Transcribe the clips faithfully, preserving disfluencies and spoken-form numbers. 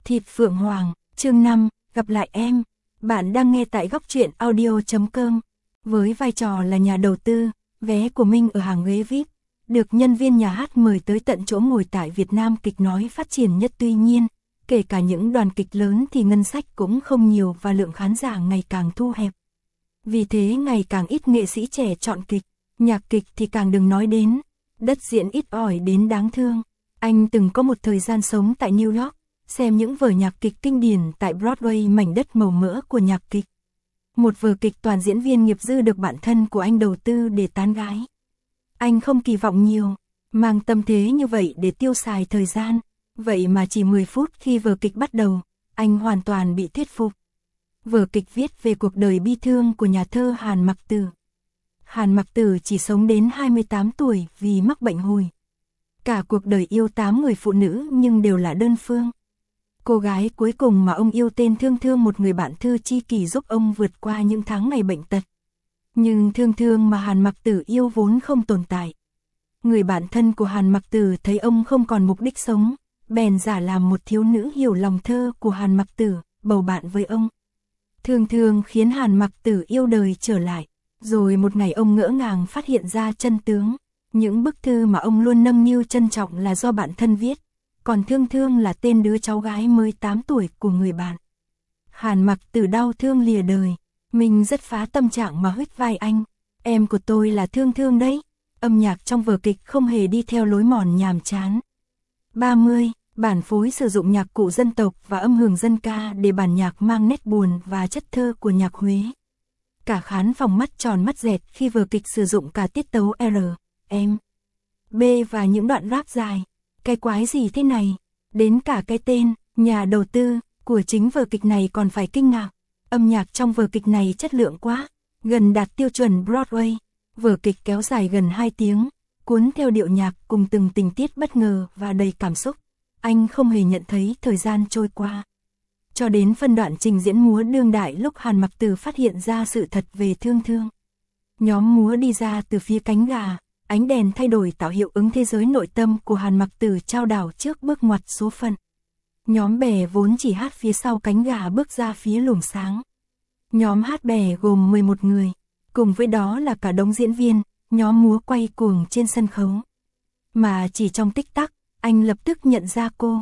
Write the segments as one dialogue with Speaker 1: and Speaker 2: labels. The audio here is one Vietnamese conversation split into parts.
Speaker 1: Thịt Phượng Hoàng, chương năm, gặp lại em. Bạn đang nghe tại góc truyện audio chấm com. Với vai trò là nhà đầu tư, vé của Minh ở hàng ghế vi ai pi, được nhân viên nhà hát mời tới tận chỗ ngồi tại Việt Nam kịch nói phát triển nhất. Tuy nhiên, kể cả những đoàn kịch lớn thì ngân sách cũng không nhiều và lượng khán giả ngày càng thu hẹp. Vì thế ngày càng ít nghệ sĩ trẻ chọn kịch, nhạc kịch thì càng đừng nói đến, đất diễn ít ỏi đến đáng thương. Anh từng có một thời gian sống tại New York, xem những vở nhạc kịch kinh điển tại Broadway, mảnh đất màu mỡ của nhạc kịch. Một vở kịch toàn diễn viên nghiệp dư được bạn thân của anh đầu tư để tán gái. Anh không kỳ vọng nhiều, mang tâm thế như vậy để tiêu xài thời gian. Vậy mà chỉ mười phút khi vở kịch bắt đầu, anh hoàn toàn bị thuyết phục. Vở kịch viết về cuộc đời bi thương của nhà thơ Hàn Mặc Tử. Hàn Mặc Tử chỉ sống đến hai mươi tám tuổi vì mắc bệnh hùi. Cả cuộc đời yêu tám người phụ nữ nhưng đều là đơn phương. Cô gái cuối cùng mà ông yêu tên Thương Thương, một người bạn thư tri kỷ giúp ông vượt qua những tháng ngày bệnh tật. Nhưng Thương Thương mà Hàn Mặc Tử yêu vốn không tồn tại. Người bạn thân của Hàn Mặc Tử thấy ông không còn mục đích sống, bèn giả làm một thiếu nữ hiểu lòng thơ của Hàn Mặc Tử, bầu bạn với ông. Thương Thương khiến Hàn Mặc Tử yêu đời trở lại. Rồi một ngày ông ngỡ ngàng phát hiện ra chân tướng. Những bức thư mà ông luôn nâng niu trân trọng là do bạn thân viết, còn Thương Thương là tên đứa cháu gái mới tám tuổi của người bạn. Hàn Mặc Tử đau thương lìa đời, mình rất phá tâm trạng mà huých vai anh. Em của tôi là Thương Thương đấy. Âm nhạc trong vở kịch không hề đi theo lối mòn nhàm chán. ba mươi, bản phối sử dụng nhạc cụ dân tộc và âm hưởng dân ca để bản nhạc mang nét buồn và chất thơ của nhạc Huế. Cả khán phòng mắt tròn mắt dẹt khi vở kịch sử dụng cả tiết tấu R, M, B và những đoạn rap dài. Cái quái gì thế này? Đến cả cái tên, nhà đầu tư, của chính vở kịch này còn phải kinh ngạc. Âm nhạc trong vở kịch này chất lượng quá, gần đạt tiêu chuẩn Broadway. Vở kịch kéo dài gần hai tiếng, cuốn theo điệu nhạc cùng từng tình tiết bất ngờ và đầy cảm xúc. Anh không hề nhận thấy thời gian trôi qua. Cho đến phân đoạn trình diễn múa đương đại lúc Hàn Mặc Tử phát hiện ra sự thật về Thương Thương. Nhóm múa đi ra từ phía cánh gà, ánh đèn thay đổi tạo hiệu ứng thế giới nội tâm của Hàn Mặc Tử trao đảo trước bước ngoặt số phận. Nhóm bè vốn chỉ hát phía sau cánh gà bước ra phía luồng sáng. Nhóm hát bè gồm mười một người, cùng với đó là cả đống diễn viên, nhóm múa quay cuồng trên sân khấu. Mà chỉ trong tích tắc, anh lập tức nhận ra cô.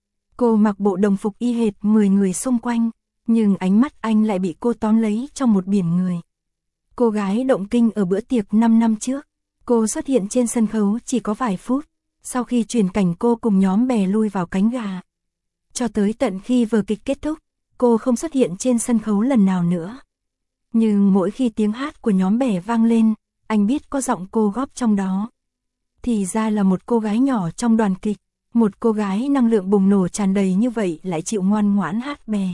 Speaker 1: Cô mặc bộ đồng phục y hệt mười người xung quanh, nhưng ánh mắt anh lại bị cô tóm lấy trong một biển người. Cô gái động kinh ở bữa tiệc năm năm trước, cô xuất hiện trên sân khấu chỉ có vài phút, sau khi chuyển cảnh cô cùng nhóm bè lui vào cánh gà. Cho tới tận khi vở kịch kết thúc, cô không xuất hiện trên sân khấu lần nào nữa. Nhưng mỗi khi tiếng hát của nhóm bè vang lên, anh biết có giọng cô góp trong đó. Thì ra là một cô gái nhỏ trong đoàn kịch. Một cô gái năng lượng bùng nổ tràn đầy như vậy lại chịu ngoan ngoãn hát bè.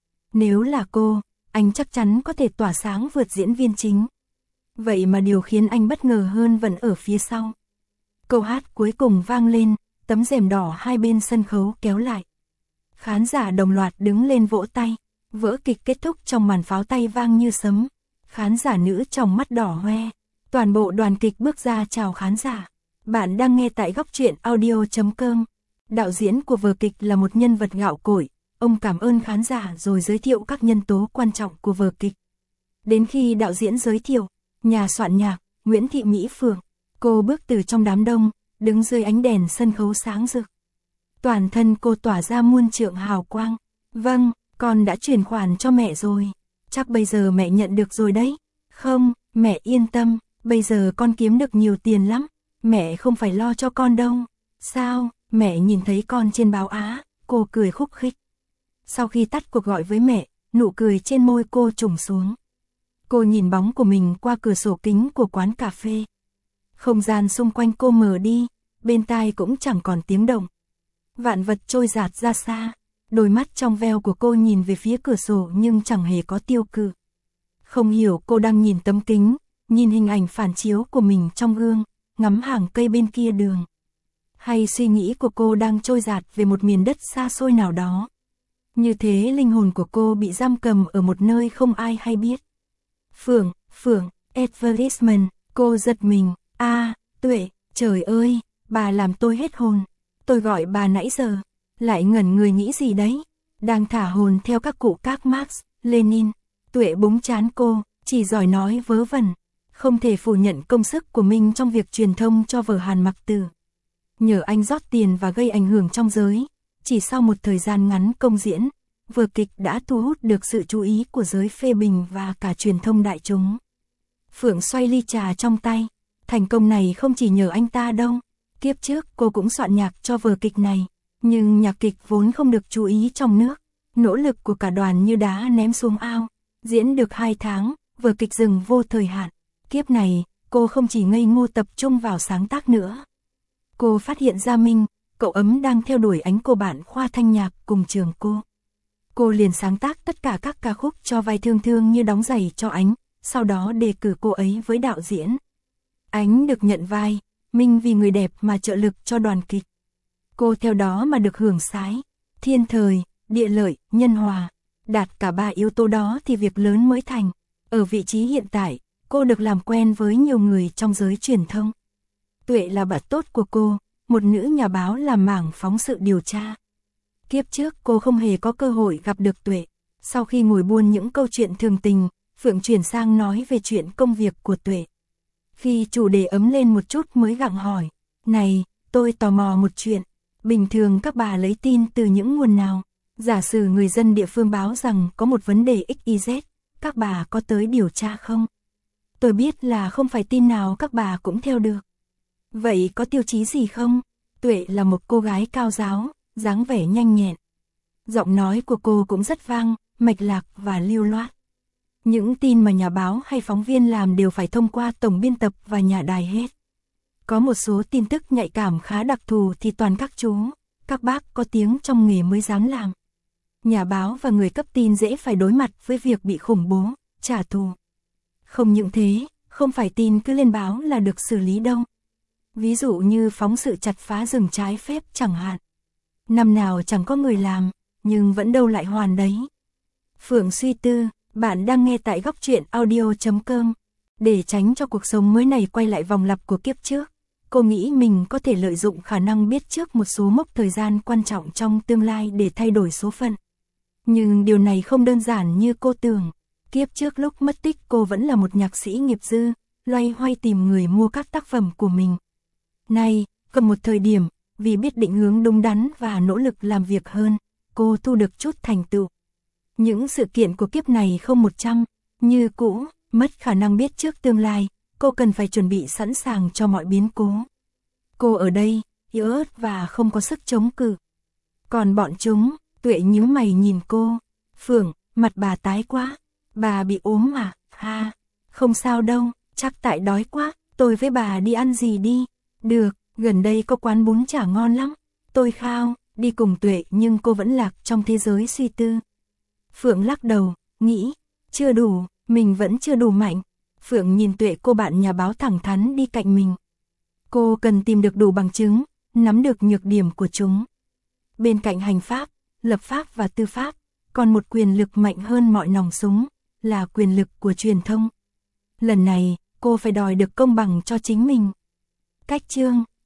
Speaker 1: Nếu là cô, anh chắc chắn có thể tỏa sáng vượt diễn viên chính. Vậy mà điều khiến anh bất ngờ hơn vẫn ở phía sau. Câu hát cuối cùng vang lên, tấm rèm đỏ hai bên sân khấu kéo lại. Khán giả đồng loạt đứng lên vỗ tay. Vở kịch kết thúc trong màn pháo tay vang như sấm. Khán giả nữ trong mắt đỏ hoe. Toàn bộ đoàn kịch bước ra chào khán giả. Bạn đang nghe tại góc truyện audio chấm com. Đạo diễn của vở kịch là một nhân vật gạo cội. Ông cảm ơn khán giả rồi giới thiệu các nhân tố quan trọng của vở kịch. Đến khi đạo diễn giới thiệu, nhà soạn nhạc, Nguyễn Thị Mỹ Phượng, cô bước từ trong đám đông, đứng dưới ánh đèn sân khấu sáng rực. Toàn thân cô tỏa ra muôn trượng hào quang. Vâng, con đã chuyển khoản cho mẹ rồi. Chắc bây giờ mẹ nhận được rồi đấy. Không, mẹ yên tâm, bây giờ con kiếm được nhiều tiền lắm. Mẹ không phải lo cho con đâu. Sao, mẹ nhìn thấy con trên báo Á, cô cười khúc khích. Sau khi tắt cuộc gọi với mẹ, nụ cười trên môi cô trùng xuống. Cô nhìn bóng của mình qua cửa sổ kính của quán cà phê. Không gian xung quanh cô mờ đi, bên tai cũng chẳng còn tiếng động. Vạn vật trôi dạt ra xa, đôi mắt trong veo của cô nhìn về phía cửa sổ nhưng chẳng hề có tiêu cự. Không hiểu cô đang nhìn tấm kính, nhìn hình ảnh phản chiếu của mình trong gương, ngắm hàng cây bên kia đường. Hay suy nghĩ của cô đang trôi dạt về một miền đất xa xôi nào đó. Như thế linh hồn của cô bị giam cầm ở một nơi không ai hay biết. Phượng, Phượng, advertisement, cô giật mình. A, à, Tuệ, trời ơi, bà làm tôi hết hồn. Tôi gọi bà nãy giờ, lại ngẩn người nghĩ gì đấy. đang thả hồn theo các cụ các Marx, Lenin. Tuệ búng chán cô, chỉ giỏi nói vớ vẩn, không thể phủ nhận công sức của mình trong việc truyền thông cho vở Hàn Mặc Tử. Nhờ anh rót tiền và gây ảnh hưởng trong giới, chỉ sau một thời gian ngắn công diễn, vở kịch đã thu hút được sự chú ý của giới phê bình và cả truyền thông đại chúng. Phượng xoay ly trà trong tay, thành công này không chỉ nhờ anh ta đâu, kiếp trước cô cũng soạn nhạc cho vở kịch này, nhưng nhạc kịch vốn không được chú ý trong nước, nỗ lực của cả đoàn như đá ném xuống ao, diễn được hai tháng, vở kịch dừng vô thời hạn. Kiếp này, cô không chỉ ngây ngô tập trung vào sáng tác nữa. Cô phát hiện ra Minh, cậu ấm đang theo đuổi ánh cô bạn khoa thanh nhạc cùng trường cô. Cô liền sáng tác tất cả các ca khúc cho vai Thương Thương như đóng giày cho Ánh, sau đó đề cử cô ấy với đạo diễn. Ánh được nhận vai, Minh vì người đẹp mà trợ lực cho đoàn kịch. Cô theo đó mà được hưởng sái, thiên thời, địa lợi, nhân hòa. Đạt cả ba yếu tố đó thì việc lớn mới thành. Ở vị trí hiện tại, cô được làm quen với nhiều người trong giới truyền thông. Tuệ là bạn tốt của cô, một nữ nhà báo làm mảng phóng sự điều tra. Kiếp trước cô không hề có cơ hội gặp được Tuệ. Sau khi ngồi buôn những câu chuyện thường tình, Phượng chuyển sang nói về chuyện công việc của Tuệ. Khi chủ đề ấm lên một chút mới gặng hỏi, này, tôi tò mò một chuyện, bình thường các bà lấy tin từ những nguồn nào? Giả sử người dân địa phương báo rằng có một vấn đề ích y dét, các bà có tới điều tra không? Tôi biết là không phải tin nào các bà cũng theo được. Vậy có tiêu chí gì không? Tuệ là một cô gái cao giáo, dáng vẻ nhanh nhẹn. Giọng nói của cô cũng rất vang, mạch lạc và lưu loát. Những tin mà nhà báo hay phóng viên làm đều phải thông qua tổng biên tập và nhà đài hết. Có một số tin tức nhạy cảm khá đặc thù thì toàn các chú, các bác có tiếng trong nghề mới dám làm. Nhà báo và người cấp tin dễ phải đối mặt với việc bị khủng bố, trả thù. Không những thế, không phải tin cứ lên báo là được xử lý đâu. Ví dụ như phóng sự chặt phá rừng trái phép chẳng hạn. Năm nào chẳng có người làm, nhưng vẫn đâu lại hoàn đấy. Phượng suy tư, bạn đang nghe tại góc truyện audio chấm com. Để tránh cho cuộc sống mới này quay lại vòng lặp của kiếp trước, cô nghĩ mình có thể lợi dụng khả năng biết trước một số mốc thời gian quan trọng trong tương lai để thay đổi số phận. Nhưng điều này không đơn giản như cô tưởng. Kiếp trước lúc mất tích cô vẫn là một nhạc sĩ nghiệp dư, loay hoay tìm người mua các tác phẩm của mình. Nay, cầm một thời điểm, vì biết định hướng đúng đắn và nỗ lực làm việc hơn, cô thu được chút thành tựu. Những sự kiện của kiếp này không một trăm, như cũ, mất khả năng biết trước tương lai, cô cần phải chuẩn bị sẵn sàng cho mọi biến cố. Cô ở đây, yếu ớt và không có sức chống cự. Còn bọn chúng, Tuệ nhíu mày nhìn cô. Phượng, mặt bà tái quá. Bà bị ốm à? Ha, không sao đâu, chắc tại đói quá, tôi với bà đi ăn gì đi. Được, gần đây có quán bún chả ngon lắm. Tôi khao, đi cùng Tuệ nhưng cô vẫn lạc trong thế giới suy tư. Phượng lắc đầu, nghĩ, chưa đủ, mình vẫn chưa đủ mạnh. Phượng nhìn Tuệ cô bạn nhà báo thẳng thắn đi cạnh mình. Cô cần tìm được đủ bằng chứng, nắm được nhược điểm của chúng. Bên cạnh hành pháp, lập pháp và tư pháp, còn một quyền lực mạnh hơn mọi nòng súng, là quyền lực của truyền thông. Lần này, cô phải đòi được công bằng cho chính mình. Cách chương